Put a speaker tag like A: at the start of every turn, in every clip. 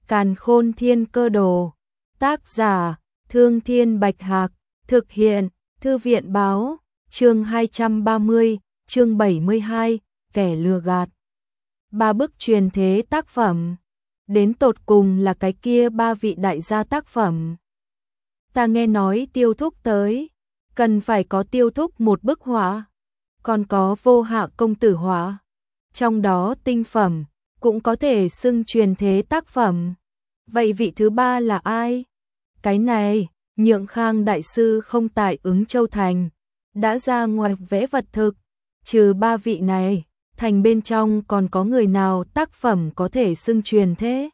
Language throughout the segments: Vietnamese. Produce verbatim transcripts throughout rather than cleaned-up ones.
A: Càn Khôn Thiên Cơ Đồ. Tác giả: Thương Thiên Bạch Hạc. Thực hiện: Thư viện báo. Chương hai trăm ba mươi, chương bảy mươi hai, kẻ lừa gạt. Ba bức truyền thế tác phẩm. Đến tột cùng là cái kia ba vị đại gia tác phẩm. Ta nghe nói Tiêu Thúc tới, cần phải có Tiêu Thúc một bức họa, còn có Vô Hạ công tử họa. Trong đó tinh phẩm cũng có thể xưng truyền thế tác phẩm. Vậy vị thứ ba là ai? Cái này, Nhượng Khang đại sư không tại Ứng Châu Thành, đã ra ngoài vẽ vật thực. Trừ ba vị này, thành bên trong còn có người nào tác phẩm có thể xưng truyền thế?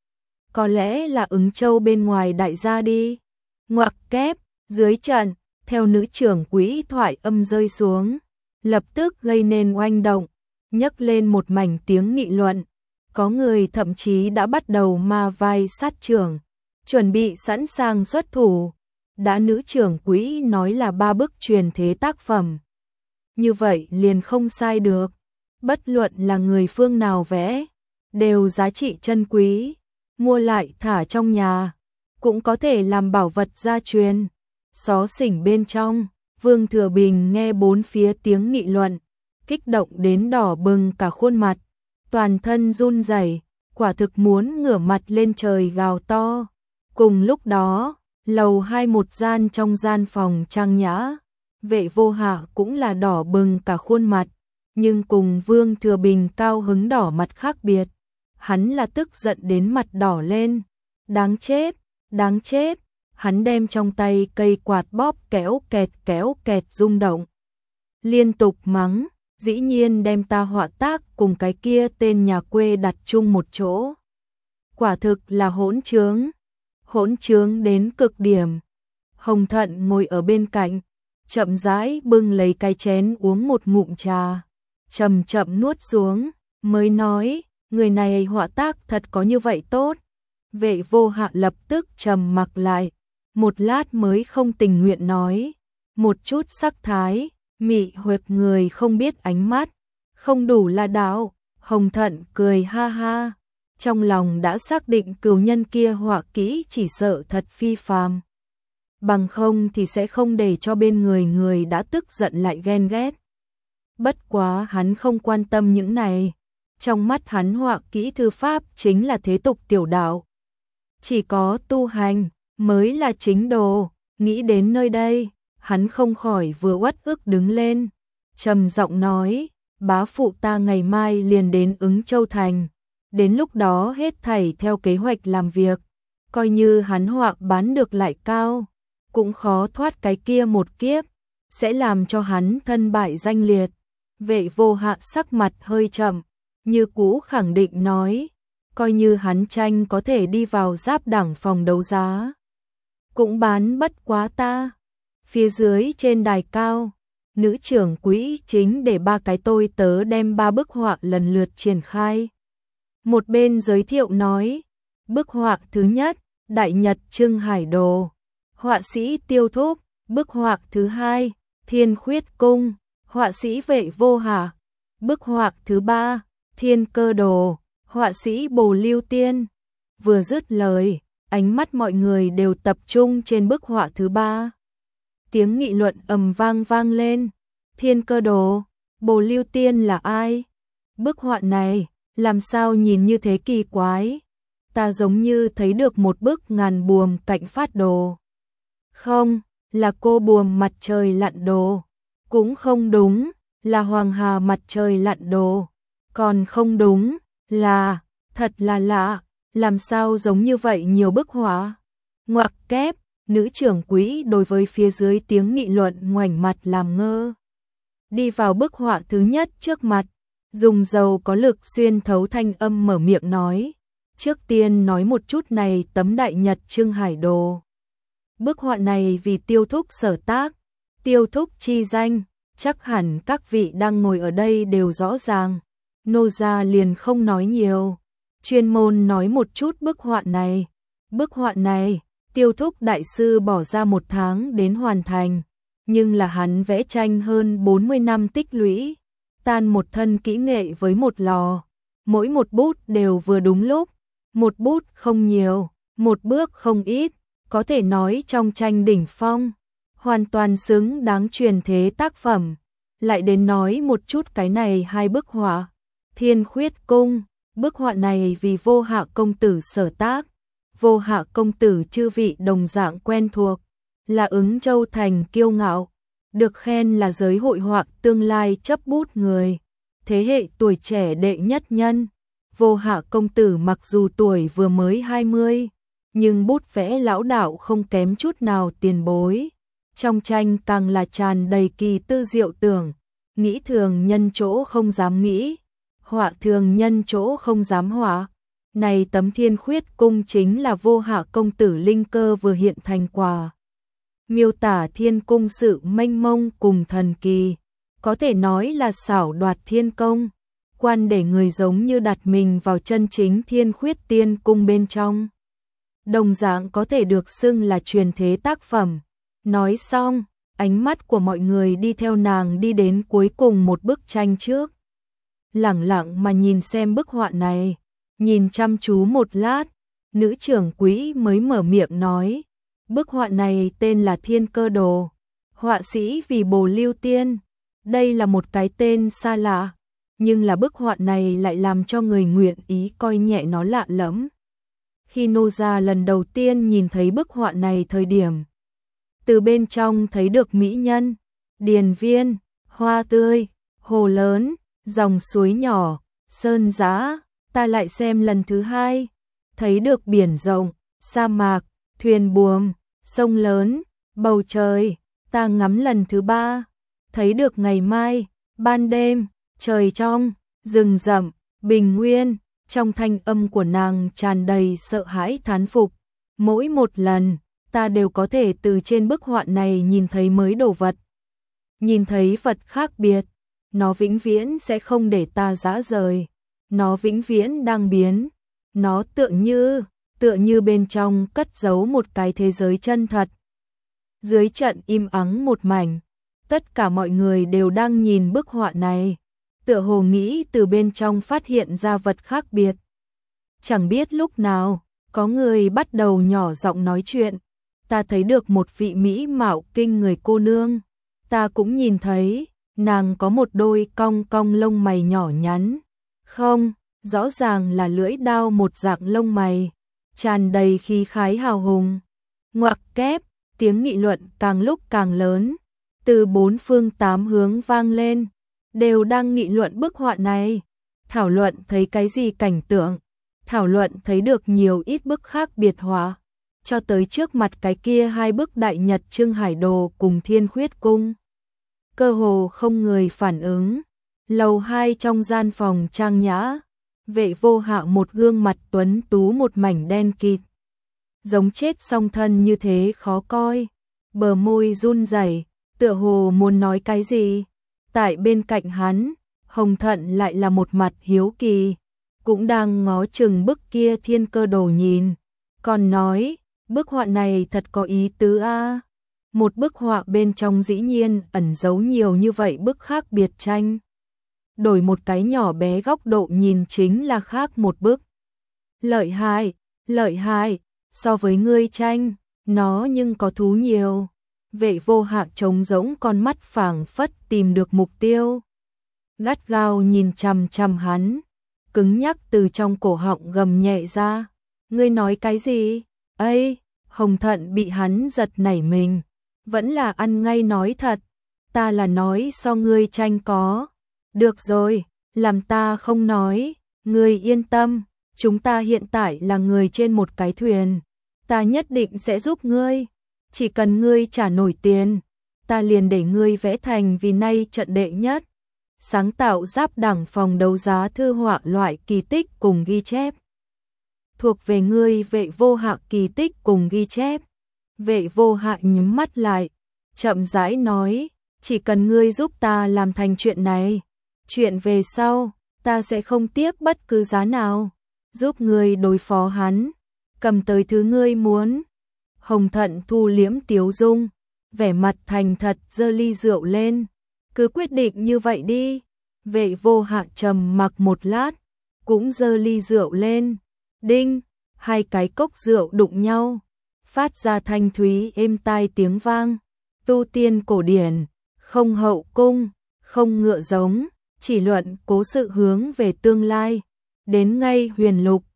A: Có lẽ là Ứng Châu bên ngoài đại gia đi. Ngoặc kép, dưới trận, theo nữ trưởng quỹ thoại âm rơi xuống, lập tức gây nên oanh động, nhấc lên một mảnh tiếng nghị luận. Có người thậm chí đã bắt đầu ma vai sát trưởng, chuẩn bị sẵn sàng xuất thủ. Đã nữ trưởng quỹ nói là ba bức truyền thế tác phẩm, như vậy liền không sai được. Bất luận là người phương nào vẽ, đều giá trị chân quý, mua lại thả trong nhà, cũng có thể làm bảo vật gia truyền. Xó xỉnh bên trong, Vương Thừa Bình nghe bốn phía tiếng nghị luận, kích động đến đỏ bừng cả khuôn mặt, toàn thân run rẩy, quả thực muốn ngửa mặt lên trời gào to. Cùng lúc đó, lầu hai một gian trong gian phòng trang nhã, Vệ Vô Hạ cũng là đỏ bừng cả khuôn mặt, nhưng cùng Vương Thừa Bình cao hứng đỏ mặt khác biệt. Hắn là tức giận đến mặt đỏ lên. Đáng chết, đáng chết. Hắn đem trong tay cây quạt bóp kéo kẹt kéo kẹt rung động, liên tục mắng, dĩ nhiên đem ta họa tác cùng cái kia tên nhà quê đặt chung một chỗ. Quả thực là hỗn trướng, hỗn trướng đến cực điểm. Hồng Thận ngồi ở bên cạnh, chậm rãi bưng lấy cái chén uống một ngụm trà, chậm chậm nuốt xuống, mới nói, người này họa tác thật có như vậy tốt? Vệ Vô Hạ lập tức trầm mặc lại, một lát mới không tình nguyện nói, một chút sắc thái, mị huệt người không biết ánh mắt, không đủ là đạo. Hồng Thận cười ha ha, trong lòng đã xác định cửu nhân kia họa kỹ chỉ sợ thật phi phàm, bằng không thì sẽ không để cho bên người người đã tức giận lại ghen ghét. Bất quá hắn không quan tâm những này, trong mắt hắn họa kỹ thư pháp chính là thế tục tiểu đạo, chỉ có tu hành mới là chính đồ. Nghĩ đến nơi đây, hắn không khỏi vừa uất ức đứng lên, trầm giọng nói, bá phụ ta ngày mai liền đến Ứng Châu Thành, đến lúc đó hết thảy theo kế hoạch làm việc, coi như hắn họa bán được lại cao, cũng khó thoát cái kia một kiếp, sẽ làm cho hắn thân bại danh liệt. Vệ Vô Hạ sắc mặt hơi chậm, như cũ khẳng định nói, coi như hắn tranh có thể đi vào giáp đẳng phòng đấu giá, cũng bán bất quá ta. Phía dưới trên đài cao, nữ trưởng quỹ chính để ba cái tôi tớ đem ba bức họa lần lượt triển khai. Một bên giới thiệu nói, bức họa thứ nhất, Đại Nhật Trưng Hải Đồ, họa sĩ Tiêu Thúc. Bức họa thứ hai, Thiên Khuyết Cung, họa sĩ Vệ Vô Hạ. Bức họa thứ ba, Thiên Cơ Đồ, họa sĩ Bồ Lưu Tiên. Vừa dứt lời, ánh mắt mọi người đều tập trung trên bức họa thứ ba. Tiếng nghị luận ầm vang vang lên. Thiên Cơ Đồ, Bồ Lưu Tiên là ai? Bức họa này, làm sao nhìn như thế kỳ quái? Ta giống như thấy được một bức ngàn buồm cạnh phát đồ. Không, là cô buồm mặt trời lặn đồ. Cũng không đúng, là Hoàng Hà mặt trời lặn đồ. Còn không đúng, là, thật là lạ, làm sao giống như vậy nhiều bức họa? Ngoặc kép, nữ trưởng quỹ đối với phía dưới tiếng nghị luận ngoảnh mặt làm ngơ. Đi vào bức họa thứ nhất trước mặt, dùng dầu có lực xuyên thấu thanh âm mở miệng nói, trước tiên nói một chút này tấm Đại Nhật Trưng Hải Đồ. Bức họa này vì Tiêu Thúc sở tác, Tiêu Thúc chi danh, chắc hẳn các vị đang ngồi ở đây đều rõ ràng, nô gia liền không nói nhiều, chuyên môn nói một chút bức họa này. Bức họa này, Tiêu Thúc đại sư bỏ ra một tháng đến hoàn thành, nhưng là hắn vẽ tranh hơn bốn mươi năm tích lũy, tan một thân kỹ nghệ với một lò, mỗi một bút đều vừa đúng lúc, một bút không nhiều, một bước không ít, có thể nói trong tranh đỉnh phong, hoàn toàn xứng đáng truyền thế tác phẩm. Lại đến nói một chút cái này hai bức họa. Thiên Khuyết Cung, bức họa này vì Vô Hạ công tử sở tác. Vô Hạ công tử chư vị đồng dạng quen thuộc, là Ứng Châu thành kiêu ngạo, được khen là giới hội họa tương lai chấp bút người, thế hệ tuổi trẻ đệ nhất nhân. Vô Hạ công tử mặc dù tuổi vừa mới hai mươi, nhưng bút vẽ lão đạo không kém chút nào tiền bối. Trong tranh càng là tràn đầy kỳ tư diệu tưởng, nghĩ thường nhân chỗ không dám nghĩ, họa thường nhân chỗ không dám họa. Này tấm Thiên Khuyết Cung chính là Vô Hạ công tử linh cơ vừa hiện thành quả. Miêu tả thiên cung sự mênh mông cùng thần kỳ, có thể nói là xảo đoạt thiên công, quan để người giống như đặt mình vào chân chính Thiên Khuyết Tiên cung bên trong. Đồng dạng có thể được xưng là truyền thế tác phẩm. Nói xong, ánh mắt của mọi người đi theo nàng đi đến cuối cùng một bức tranh trước. Lẳng lặng mà nhìn xem bức họa này, nhìn chăm chú một lát, nữ trưởng quỹ mới mở miệng nói, bức họa này tên là Thiên Cơ Đồ, họa sĩ vì Bồ Lưu Tiên. Đây là một cái tên xa lạ, nhưng là bức họa này lại làm cho người nguyện ý coi nhẹ nó lạ lẫm. Khi nô gia lần đầu tiên nhìn thấy bức họa này thời điểm, từ bên trong thấy được mỹ nhân, điền viên, hoa tươi, hồ lớn, dòng suối nhỏ, sơn giã. Ta lại xem lần thứ hai, thấy được biển rộng, sa mạc, thuyền buồm, sông lớn, bầu trời. Ta ngắm lần thứ ba, thấy được ngày mai, ban đêm, trời trong, rừng rậm, bình nguyên. Trong thanh âm của nàng tràn đầy sợ hãi thán phục. Mỗi một lần, ta đều có thể từ trên bức họa này nhìn thấy mới đồ vật, nhìn thấy vật khác biệt. Nó vĩnh viễn sẽ không để ta dã rời, nó vĩnh viễn đang biến. Nó tựa như, tựa như bên trong cất giấu một cái thế giới chân thật. Dưới trận im ắng một mảnh, tất cả mọi người đều đang nhìn bức họa này, tựa hồ nghĩ từ bên trong phát hiện ra vật khác biệt. Chẳng biết lúc nào, có người bắt đầu nhỏ giọng nói chuyện. Ta thấy được một vị mỹ mạo kinh người cô nương. Ta cũng nhìn thấy, nàng có một đôi cong cong lông mày nhỏ nhắn. Không, rõ ràng là lưỡi đao một dạng lông mày, tràn đầy khí khái hào hùng. Ngoặc kép, tiếng nghị luận càng lúc càng lớn, từ bốn phương tám hướng vang lên, đều đang nghị luận bức họa này, thảo luận thấy cái gì cảnh tượng, thảo luận thấy được nhiều ít bức khác biệt họa, cho tới trước mặt cái kia hai bức Đại Nhật Trưng Hải Đồ cùng Thiên Khuyết Cung. Cơ hồ không người phản ứng. Lầu hai trong gian phòng trang nhã, Vệ Vô Hạ một gương mặt tuấn tú một mảnh đen kịt, giống chết song thân như thế khó coi, bờ môi run rẩy, tựa hồ muốn nói cái gì. Tại bên cạnh hắn, Hồng Thận lại là một mặt hiếu kỳ, cũng đang ngó chừng bức kia Thiên Cơ Đồ nhìn, còn nói, bức họa này thật có ý tứ a. Một bức họa bên trong dĩ nhiên ẩn giấu nhiều như vậy bức khác biệt tranh. Đổi một cái nhỏ bé góc độ nhìn chính là khác một bức. Lợi hại, lợi hại, so với ngươi tranh, nó nhưng có thú nhiều. Vệ Vô Hạ trống rỗng con mắt phảng phất tìm được mục tiêu. Gắt gao nhìn chằm chằm hắn, cứng nhắc từ trong cổ họng gầm nhẹ ra. Ngươi nói cái gì? Ây, Hồng Thận bị hắn giật nảy mình, vẫn là ăn ngay nói thật. Ta là nói so ngươi tranh có. Được rồi, làm ta không nói, ngươi yên tâm, chúng ta hiện tại là người trên một cái thuyền, ta nhất định sẽ giúp ngươi, chỉ cần ngươi trả nổi tiền, ta liền để ngươi vẽ thành vì nay trận đệ nhất, sáng tạo giáp đẳng phòng đấu giá thư họa loại kỳ tích cùng ghi chép. Thuộc về ngươi. Vệ Vô Hạ kỳ tích cùng ghi chép. Vệ Vô Hạ nhắm mắt lại, chậm rãi nói, chỉ cần ngươi giúp ta làm thành chuyện này, chuyện về sau, ta sẽ không tiếc bất cứ giá nào, giúp ngươi đối phó hắn, cầm tới thứ ngươi muốn. Hồng Thận thu liễm tiếu dung, vẻ mặt thành thật giơ ly rượu lên, cứ quyết định như vậy đi. Vệ Vô Hạ trầm mặc một lát, cũng giơ ly rượu lên, Đinh, hai cái cốc rượu đụng nhau, phát ra thanh thúy êm tai tiếng vang. Tu tiên cổ điển, không hậu cung, không ngựa giống, chỉ luận cố sự hướng về tương lai. Đến ngay huyền lục,